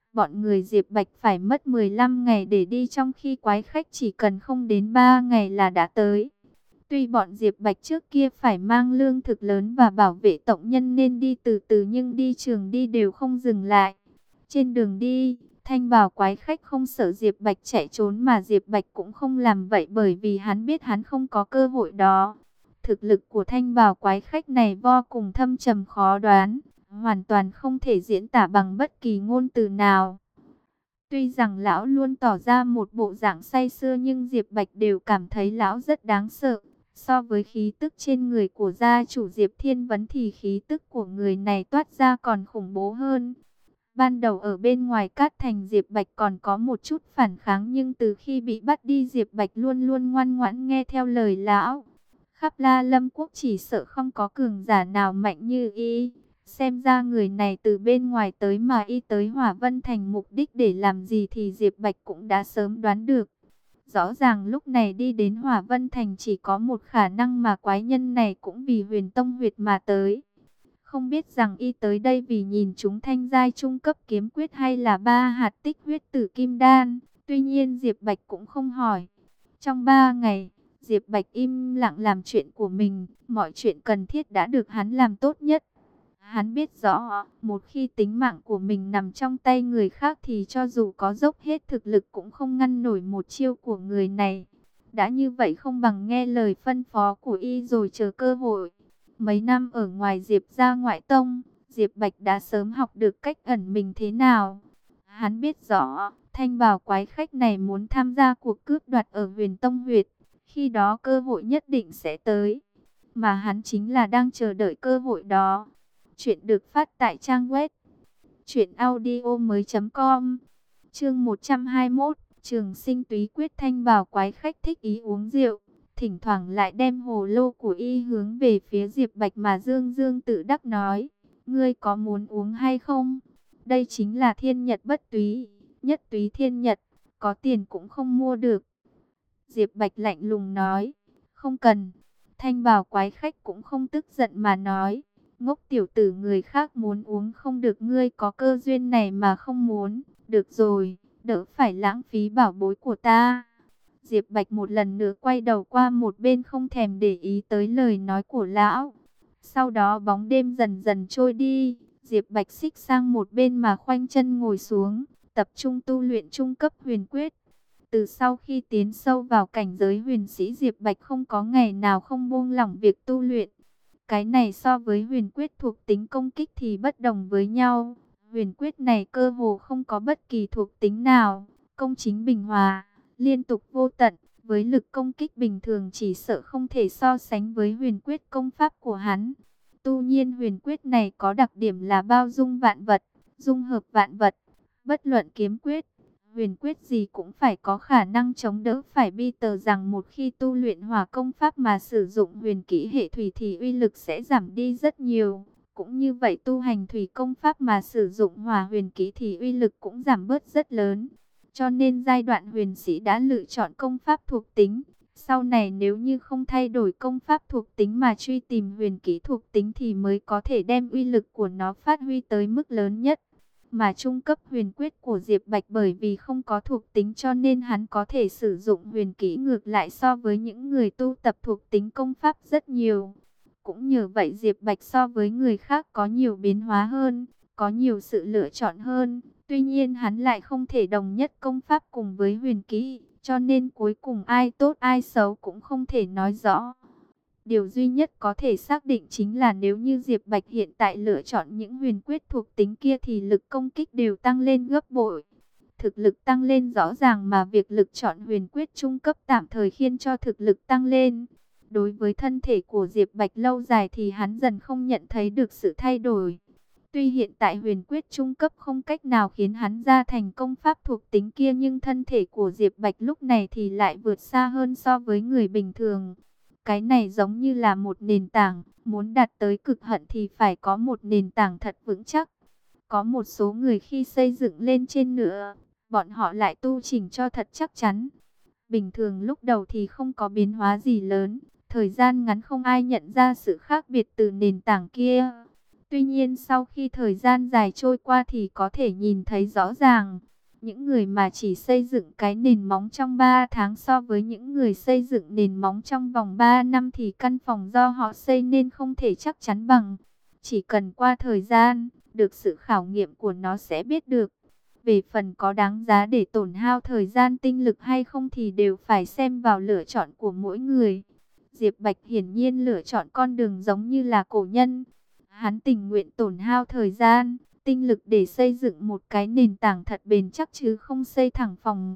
Bọn người Diệp Bạch phải mất 15 ngày để đi, trong khi quái khách chỉ cần không đến 3 ngày là đã tới. Tuy bọn Diệp Bạch trước kia phải mang lương thực lớn và bảo vệ tộc nhân nên đi từ từ, nhưng đi trường đi đều không dừng lại. Trên đường đi, Thanh Bào quái khách không sợ Diệp Bạch chạy trốn, mà Diệp Bạch cũng không làm vậy, bởi vì hắn biết hắn không có cơ hội đó. Thực lực của Thanh Bào quái khách này vô cùng thâm trầm khó đoán, hoàn toàn không thể diễn tả bằng bất kỳ ngôn từ nào. Tuy rằng lão luôn tỏ ra một bộ dạng say sưa, nhưng Diệp Bạch đều cảm thấy lão rất đáng sợ. So với khí tức trên người của gia chủ Diệp Thiên Vấn thì khí tức của người này toát ra còn khủng bố hơn. Ban đầu ở bên ngoài Cát Thành, Diệp Bạch còn có một chút phản kháng, nhưng từ khi bị bắt đi, Diệp Bạch luôn luôn ngoan ngoãn nghe theo lời lão. Khắp La Lâm Quốc chỉ sợ không có cường giả nào mạnh như y. Xem ra người này từ bên ngoài tới mà y tới Hỏa Vân Thành mục đích để làm gì thì Diệp Bạch cũng đã sớm đoán được. Rõ ràng lúc này đi đến Hỏa Vân Thành chỉ có một khả năng, mà quái nhân này cũng vì Huyền Tông huyệt mà tới. Không biết rằng y tới đây vì nhìn chúng thanh giai trung cấp kiếm quyết hay là 3 hạt tích huyết tử kim đan. Tuy nhiên Diệp Bạch cũng không hỏi. Trong 3 ngày, Diệp Bạch im lặng làm chuyện của mình. Mọi chuyện cần thiết đã được hắn làm tốt nhất. Hắn biết rõ, một khi tính mạng của mình nằm trong tay người khác thì cho dù có dốc hết thực lực cũng không ngăn nổi một chiêu của người này. Đã như vậy không bằng nghe lời phân phó của y rồi chờ cơ hội. Mấy năm ở ngoài Diệp gia ngoại tông, Diệp Bạch đã sớm học được cách ẩn mình thế nào. Hắn biết rõ, Thanh Bào quái khách này muốn tham gia cuộc cướp đoạt ở Huyền Tông huyệt. Khi đó cơ hội nhất định sẽ tới. Mà hắn chính là đang chờ đợi cơ hội đó. Chuyện được phát tại trang web truyệnaudiomoi.com. Chương 121, Trường Sinh Túy Quyết. Thanh Bào quái khách thích ý uống rượu, thỉnh thoảng lại đem hồ lô của y hướng về phía Diệp Bạch mà dương dương tự đắc nói: "Ngươi có muốn uống hay không? Đây chính là thiên nhật bất túy, nhất túy thiên nhật, có tiền cũng không mua được." Diệp Bạch lạnh lùng nói: "Không cần." Thanh Bào quái khách cũng không tức giận mà nói: "Ngốc tiểu tử, người khác muốn uống không được, ngươi có cơ duyên này mà không muốn, được rồi, đỡ phải lãng phí bảo bối của ta." Diệp Bạch một lần nữa quay đầu qua một bên, không thèm để ý tới lời nói của lão. Sau đó bóng đêm dần dần trôi đi, Diệp Bạch xích sang một bên mà khoanh chân ngồi xuống, tập trung tu luyện trung cấp huyền quyết. Từ sau khi tiến sâu vào cảnh giới huyền sĩ, Diệp Bạch không có ngày nào không buông lỏng việc tu luyện. Cái này so với huyền quyết thuộc tính công kích thì bất đồng với nhau. Huyền quyết này cơ hồ không có bất kỳ thuộc tính nào, công chính bình hòa, liên tục vô tận, với lực công kích bình thường chỉ sợ không thể so sánh với huyền quyết công pháp của hắn. Tu nhiên huyền quyết này có đặc điểm là bao dung vạn vật, dung hợp vạn vật, bất luận kiếm quyết, huyền quyết gì cũng phải có khả năng chống đỡ. Phải bi tờ rằng một khi tu luyện hỏa công pháp mà sử dụng huyền kỹ hệ thủy thì uy lực sẽ giảm đi rất nhiều. Cũng như vậy, tu hành thủy công pháp mà sử dụng hỏa huyền kỹ thì uy lực cũng giảm bớt rất lớn. Cho nên giai đoạn huyền sĩ đã lựa chọn công pháp thuộc tính. Sau này nếu như không thay đổi công pháp thuộc tính mà truy tìm huyền kỹ thuộc tính thì mới có thể đem uy lực của nó phát huy tới mức lớn nhất. Mà trung cấp huyền quyết của Diệp Bạch bởi vì không có thuộc tính cho nên hắn có thể sử dụng huyền kỹ ngược lại so với những người tu tập thuộc tính công pháp rất nhiều. Cũng nhờ vậy Diệp Bạch so với người khác có nhiều biến hóa hơn, có nhiều sự lựa chọn hơn. Tuy nhiên hắn lại không thể đồng nhất công pháp cùng với huyền kỹ, cho nên cuối cùng ai tốt ai xấu cũng không thể nói rõ. Điều duy nhất có thể xác định chính là nếu như Diệp Bạch hiện tại lựa chọn những huyền quyết thuộc tính kia thì lực công kích đều tăng lên gấp bội. Thực lực tăng lên rõ ràng, mà việc lực chọn huyền quyết trung cấp tạm thời khiến cho thực lực tăng lên. Đối với thân thể của Diệp Bạch lâu dài thì hắn dần không nhận thấy được sự thay đổi. Tuy hiện tại huyền quyết trung cấp không cách nào khiến hắn ra thành công pháp thuộc tính kia, nhưng thân thể của Diệp Bạch lúc này thì lại vượt xa hơn so với người bình thường. Cái này giống như là một nền tảng, muốn đạt tới cực hạn thì phải có một nền tảng thật vững chắc. Có một số người khi xây dựng lên trên nữa, bọn họ lại tu chỉnh cho thật chắc chắn. Bình thường lúc đầu thì không có biến hóa gì lớn, thời gian ngắn không ai nhận ra sự khác biệt từ nền tảng kia. Tuy nhiên sau khi thời gian dài trôi qua thì có thể nhìn thấy rõ ràng, những người mà chỉ xây dựng cái nền móng trong 3 tháng so với những người xây dựng nền móng trong vòng 3 năm thì căn phòng do họ xây nên không thể chắc chắn bằng. Chỉ cần qua thời gian, được sự khảo nghiệm của nó sẽ biết được. Về phần có đáng giá để tổn hao thời gian tinh lực hay không thì đều phải xem vào lựa chọn của mỗi người. Diệp Bạch hiển nhiên lựa chọn con đường giống như là cổ nhân. Hắn tình nguyện tổn hao thời gian, tinh lực để xây dựng một cái nền tảng thật bền chắc chứ không xây thẳng phòng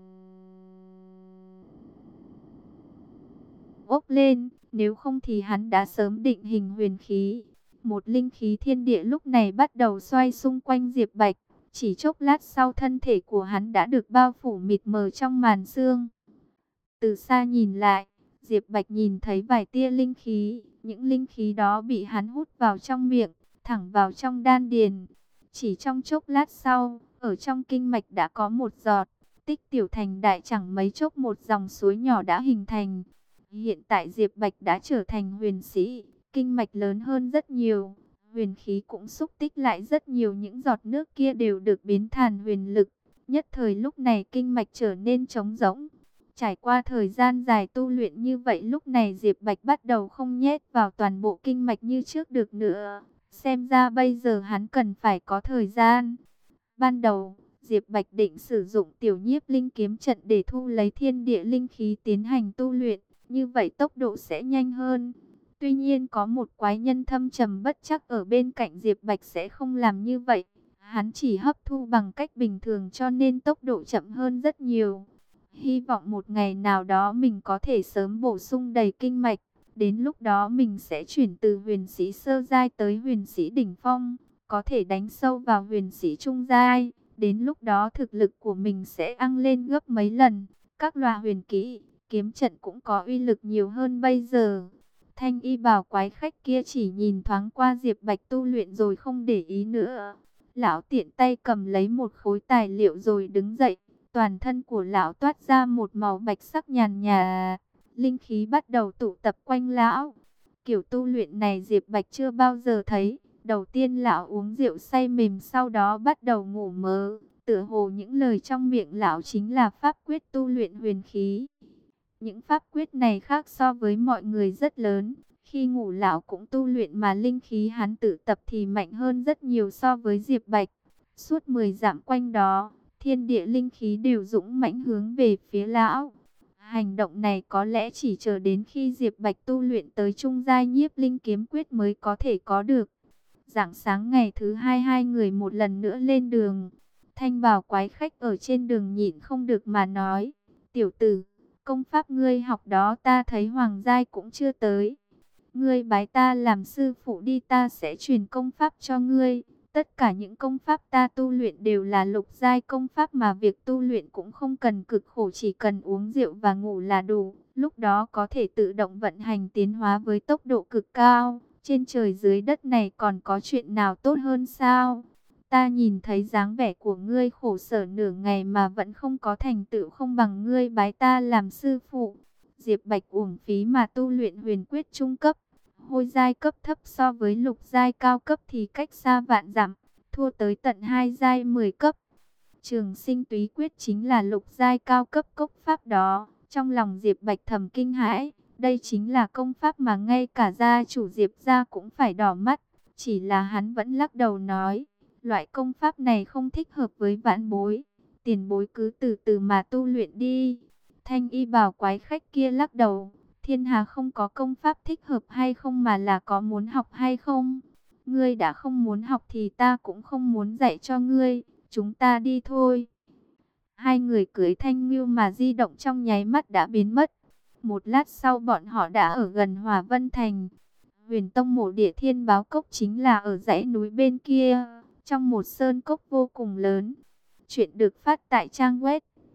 ốc lên. Nếu không thì hắn đã sớm định hình huyền khí. Một linh khí thiên địa lúc này bắt đầu xoay xung quanh Diệp Bạch. Chỉ chốc lát sau thân thể của hắn đã được bao phủ mịt mờ trong màn sương. Từ xa nhìn lại, Diệp Bạch nhìn thấy vài tia linh khí. Những linh khí đó bị hắn hút vào trong miệng, thẳng vào trong đan điền. Chỉ trong chốc lát sau, ở trong kinh mạch đã có một giọt, tích tiểu thành đại, chẳng mấy chốc một dòng suối nhỏ đã hình thành. Hiện tại Diệp Bạch đã trở thành huyền sĩ, kinh mạch lớn hơn rất nhiều. Huyền khí cũng xúc tích lại rất nhiều, những giọt nước kia đều được biến thành huyền lực. Nhất thời lúc này kinh mạch trở nên trống rỗng. Trải qua thời gian dài tu luyện như vậy, lúc này Diệp Bạch bắt đầu không nhét vào toàn bộ kinh mạch như trước được nữa. Xem ra bây giờ hắn cần phải có thời gian. Ban đầu, Diệp Bạch định sử dụng tiểu nhiếp linh kiếm trận để thu lấy thiên địa linh khí tiến hành tu luyện. Như vậy tốc độ sẽ nhanh hơn. Tuy nhiên có một quái nhân thâm trầm bất trắc ở bên cạnh Diệp Bạch sẽ không làm như vậy. Hắn chỉ hấp thu bằng cách bình thường cho nên tốc độ chậm hơn rất nhiều. Hy vọng một ngày nào đó mình có thể sớm bổ sung đầy kinh mạch. Đến lúc đó mình sẽ chuyển từ huyền sĩ sơ giai tới huyền sĩ đỉnh phong. Có thể đánh sâu vào huyền sĩ trung giai. Đến lúc đó thực lực của mình sẽ tăng lên gấp mấy lần. Các loại huyền kỹ, kiếm trận cũng có uy lực nhiều hơn bây giờ. Thanh y bào quái khách kia chỉ nhìn thoáng qua Diệp Bạch tu luyện rồi không để ý nữa. Lão tiện tay cầm lấy một khối tài liệu rồi đứng dậy. Toàn thân của lão toát ra một màu bạch sắc nhàn nhạt. Linh khí bắt đầu tụ tập quanh lão. Kiểu tu luyện này Diệp Bạch chưa bao giờ thấy. Đầu tiên lão uống rượu say mềm, sau đó bắt đầu ngủ mơ. Tựa hồ những lời trong miệng lão chính là pháp quyết tu luyện huyền khí. Những pháp quyết này khác so với mọi người rất lớn. Khi ngủ lão cũng tu luyện mà linh khí hắn tự tập thì mạnh hơn rất nhiều so với Diệp Bạch. Suốt 10 dặm quanh đó, thiên địa linh khí đều dũng mãnh hướng về phía lão. Hành động này có lẽ chỉ chờ đến khi Diệp Bạch tu luyện tới trung giai nhiếp linh kiếm quyết mới có thể có được. Rạng sáng ngày thứ hai, hai người một lần nữa lên đường. Thanh bào quái khách ở trên đường nhịn không được mà nói: "Tiểu tử, công pháp ngươi học đó ta thấy hoàng giai cũng chưa tới. Ngươi bái ta làm sư phụ đi, ta sẽ truyền công pháp cho ngươi. Tất cả những công pháp ta tu luyện đều là lục giai công pháp mà việc tu luyện cũng không cần cực khổ, chỉ cần uống rượu và ngủ là đủ. Lúc đó có thể tự động vận hành tiến hóa với tốc độ cực cao. Trên trời dưới đất này còn có chuyện nào tốt hơn sao? Ta nhìn thấy dáng vẻ của ngươi khổ sở nửa ngày mà vẫn không có thành tựu, không bằng ngươi bái ta làm sư phụ." Diệp Bạch uổng phí mà tu luyện huyền quyết trung cấp. Hôi giai cấp thấp so với lục giai cao cấp thì cách xa vạn dặm, thua tới tận 2 giai 10 cấp. Trường sinh túy quyết chính là lục giai cao cấp cốc pháp đó. Trong lòng Diệp Bạch thầm kinh hãi, đây chính là công pháp mà ngay cả gia chủ Diệp gia cũng phải đỏ mắt. Chỉ là hắn vẫn lắc đầu nói, loại công pháp này không thích hợp với vãn bối, tiền bối cứ từ từ mà tu luyện đi. Thanh y bào quái khách kia lắc đầu, thiên hà không có công pháp thích hợp hay không mà là có muốn học hay không. Ngươi đã không muốn học thì ta cũng không muốn dạy cho ngươi, chúng ta đi thôi. Hai người cưỡi thanh ngưu mà di động trong nháy mắt đã biến mất. Một lát sau bọn họ đã ở gần Hòa Vân Thành. Huyền Tông mộ địa Thiên Báo Cốc chính là ở dãy núi bên kia, trong một sơn cốc vô cùng lớn. Chuyện được phát tại trang web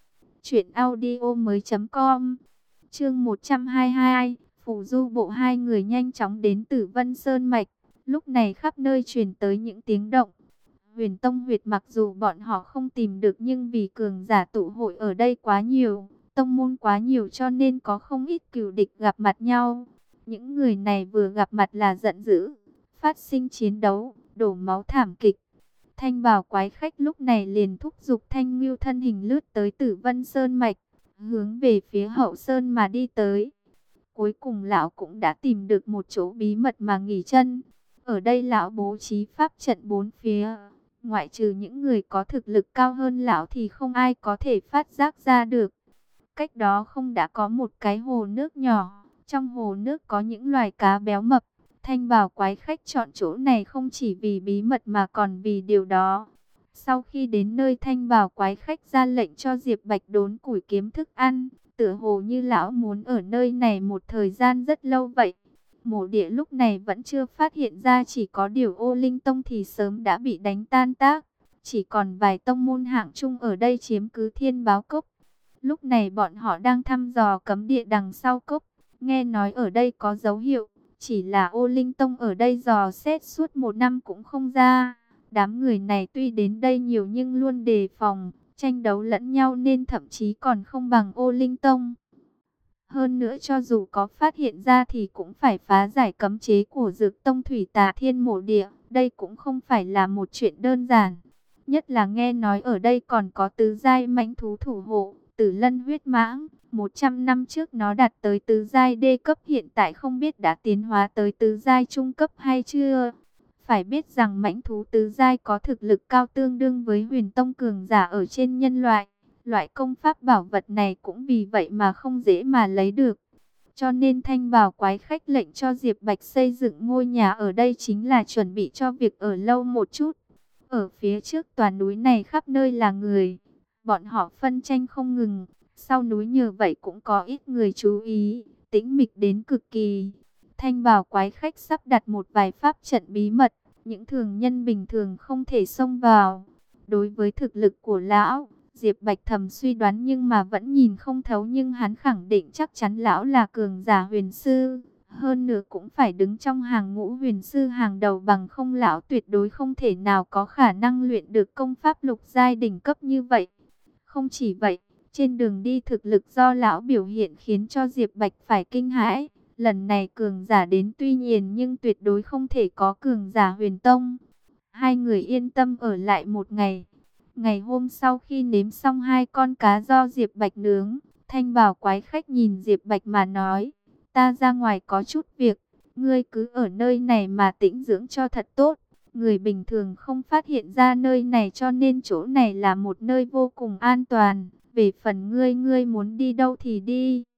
truyệnaudiomoi.com. Chương 122, Phù Du Bộ. Hai người nhanh chóng đến Tử Vân Sơn mạch. Lúc này khắp nơi truyền tới những tiếng động. Huyền Tông huyệt mặc dù bọn họ không tìm được, nhưng vì cường giả tụ hội ở đây quá nhiều, tông môn quá nhiều cho nên có không ít cừu địch gặp mặt nhau. Những người này vừa gặp mặt là giận dữ, phát sinh chiến đấu, đổ máu thảm kịch. Thanh Bào quái khách lúc này liền thúc giục Thanh Ngưu thân hình lướt tới Tử Vân Sơn mạch, hướng về phía Hậu Sơn mà đi tới. Cuối cùng lão cũng đã tìm được một chỗ bí mật mà nghỉ chân. Ở đây lão bố trí pháp trận bốn phía, ngoại trừ những người có thực lực cao hơn lão thì không ai có thể phát giác ra được. Cách đó không đã có một cái hồ nước nhỏ, trong hồ nước có những loài cá béo mập. Thanh Bào quái khách chọn chỗ này không chỉ vì bí mật mà còn vì điều đó. Sau khi đến nơi, Thanh Bào quái khách ra lệnh cho Diệp Bạch đốn củi kiếm thức ăn, tựa hồ như lão muốn ở nơi này một thời gian rất lâu vậy. Mộ Địa lúc này vẫn chưa phát hiện ra, chỉ có điều Ô Linh Tông thì sớm đã bị đánh tan tác. Chỉ còn vài tông môn hạng trung ở đây chiếm cứ Thiên Báo Cốc. Lúc này bọn họ đang thăm dò cấm địa đằng sau cốc. Nghe nói ở đây có dấu hiệu, chỉ là Ô Linh Tông ở đây dò xét suốt một năm cũng không ra. Đám người này tuy đến đây nhiều nhưng luôn đề phòng, tranh đấu lẫn nhau nên thậm chí còn không bằng Ô Linh Tông. Hơn nữa cho dù có phát hiện ra thì cũng phải phá giải cấm chế của Dược Tông Thủy Tà Thiên Mộ Địa. Đây cũng không phải là một chuyện đơn giản. Nhất là nghe nói ở đây còn có tứ giai mãnh thú thủ hộ, Tử Lân huyết mãng. 100 năm trước nó đạt tới tứ giai đê cấp, hiện tại không biết đã tiến hóa tới tứ giai trung cấp hay chưa. Phải biết rằng mãnh thú tứ giai có thực lực cao tương đương với Huyền Tông cường giả ở trên nhân loại. Loại công pháp bảo vật này cũng vì vậy mà không dễ mà lấy được. Cho nên Thanh Bào quái khách lệnh cho Diệp Bạch xây dựng ngôi nhà ở đây chính là chuẩn bị cho việc ở lâu một chút. Ở phía trước tòa núi này khắp nơi là người, bọn họ phân tranh không ngừng. Sau núi nhờ vậy cũng có ít người chú ý, tĩnh mịch đến cực kỳ. Thanh Bào quái khách sắp đặt một vài pháp trận bí mật, những thường nhân bình thường không thể xông vào. Đối với thực lực của lão, Diệp Bạch thầm suy đoán nhưng mà vẫn nhìn không thấu, nhưng hắn khẳng định chắc chắn lão là cường giả huyền sư. Hơn nữa cũng phải đứng trong hàng ngũ huyền sư hàng đầu, bằng không lão tuyệt đối không thể nào có khả năng luyện được công pháp lục giai đỉnh cấp như vậy. Không chỉ vậy, trên đường đi thực lực do lão biểu hiện khiến cho Diệp Bạch phải kinh hãi. Lần này cường giả đến tuy nhiên nhưng tuyệt đối không thể có cường giả huyền tông. Hai người yên tâm ở lại một ngày. Ngày hôm sau khi nếm xong hai con cá do Diệp Bạch nướng, Thanh Bào quái khách nhìn Diệp Bạch mà nói: ta ra ngoài có chút việc, ngươi cứ ở nơi này mà tĩnh dưỡng cho thật tốt. Người bình thường không phát hiện ra nơi này, cho nên chỗ này là một nơi vô cùng an toàn. Về phần ngươi, ngươi muốn đi đâu thì đi.